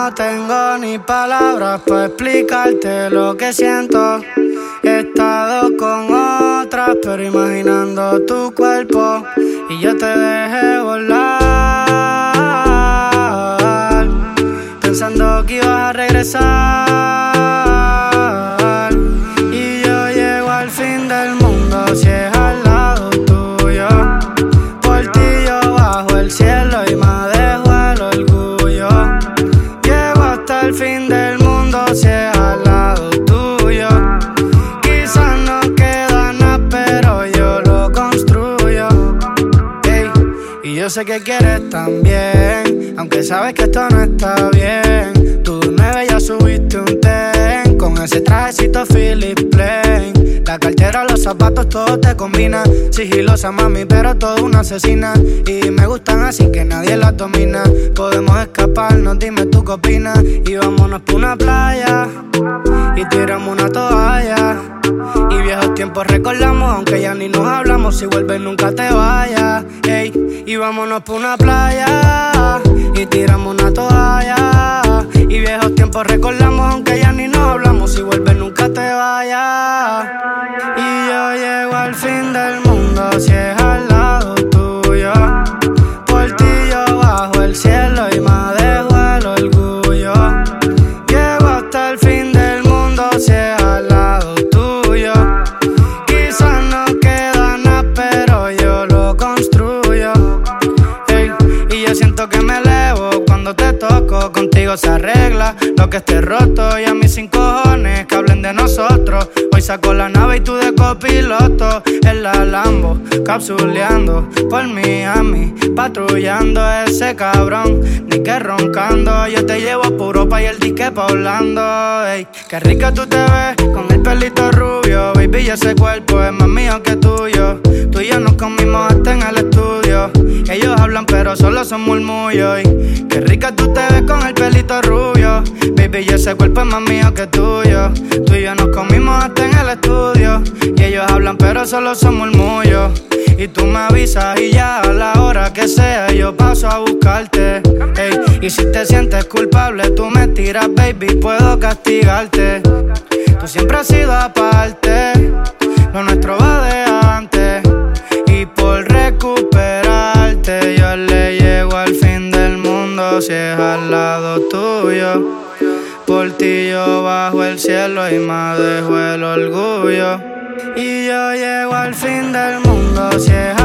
no tengo ni palabras para explicarte lo que siento. He estado con otras, pero imaginando tu cuerpo y yo te dejé volar, pensando que ibas a regresar. Y yo llego al fin del mundo si es al lado tuyo. Por ti yo bajo el cielo y me dejo el orgullo. Llego hasta el fin del mundo si es al lado tuyo. Quizás no queda nada, pero yo lo construyo. Ey, y yo sé que quieres también, aunque sabes que esto no está bien. Tú de 9 ya subiste un ten, con ese trajecito Philip Plain. La cartera, los zapatos, todo te combina. Sigilosa mami, pero todo una asesina. Y me gustan así que nadie las domina. Podemos escaparnos, dime tú qué opinas. Y vámonos pa' una playa y tiramos una toalla. Y viejos tiempos recordamos, aunque ya ni nos hablamos. Si vuelves nunca te vayas. Ey, y vámonos pa' una playa y tiramos una toalla. Y viejos tiempos recordamos, aunque ya ni nos hablamos. Si vuelves nunca te vayas. Y yo llego al fin del mundo si es al lado tuyo. Por ti yo bajo el cielo y me dejo el orgullo. Llego hasta el fin del mundo si es al lado tuyo. Quizás no queda nada, pero yo lo construyo. Ey, y yo siento que me elevo cuando te toco. Contigo se arregla lo que esté roto. Y a mis 5 cojones que hablen de nosotros. Hoy saco la nave y tú de copiloto. En la Lambo, capsuleando por Miami, patrullando ese cabrón. Ni que roncando, yo te llevo a Europa y el dique pa' Orlando. Ey, qué rica tú te ves con el pelito rubio. Baby, ese cuerpo es más mío que tuyo. Tú y yo nos comimos hasta en el estudio. Ellos hablan pero solo son murmullos. Y qué rica tú te ves con el pelito rubio. Baby, ese cuerpo es más mío que tuyo. Tú y yo nos comimos hasta en el estudio. Y ellos hablan pero solo son murmullos. Y tú me avisas y ya a la hora que sea yo paso a buscarte. Ey, y si te sientes culpable tú me tiras, baby, puedo castigarte. Tú siempre has sido aparte, lo nuestro va de antes. Y por recuperarte yo le llego al fin del mundo si es al lado tuyo. Por ti yo bajo el cielo y me dejo el orgullo. Y yo llego al fin del mundo si es